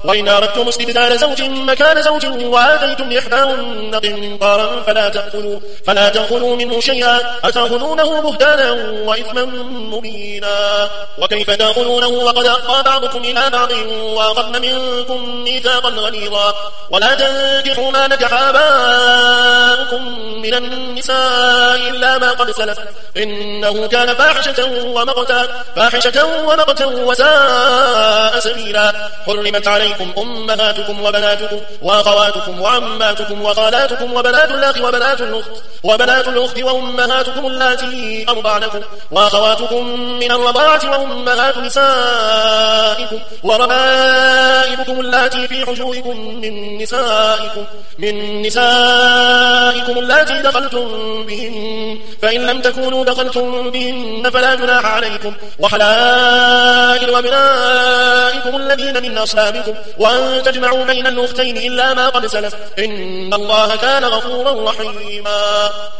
وإن أردتم استبدال زوج مكان زوج وآتيتم إحداهن قنطارا فلا تأخذوا منه شيئا أتأخذونه بهتانا وإثما مبينا. وكيف تأخذونه وقد أفضى بعضكم إلى بعض وأخذن منكم ميثاقا غليظا. ولا تنكحوا ما نكح آباؤكم من النساء إلا ما قد سلف إنه كان فاحشة ومقتا وساء سبيلا. حرمت عليكم أمهاتكم وبناتكم وأخواتكم وعماتكم وخالاتكم وبنات الأخ وبنات الأخت وأمهاتكم اللاتي أرضعنكم وأخواتكم من الرضاعة وأمهات نسائكم وربائبكم اللاتي في حجوركم من نسائكم اللاتي دخلتم بهن فإن لم تكونوا دخلتم بهن فلا جناح عليكم وحلائل أبنائكم الذين من أصلابكم وأن تجمعوا بين الأختين إلا ما قد سلف إن الله كان غفورا رحيما.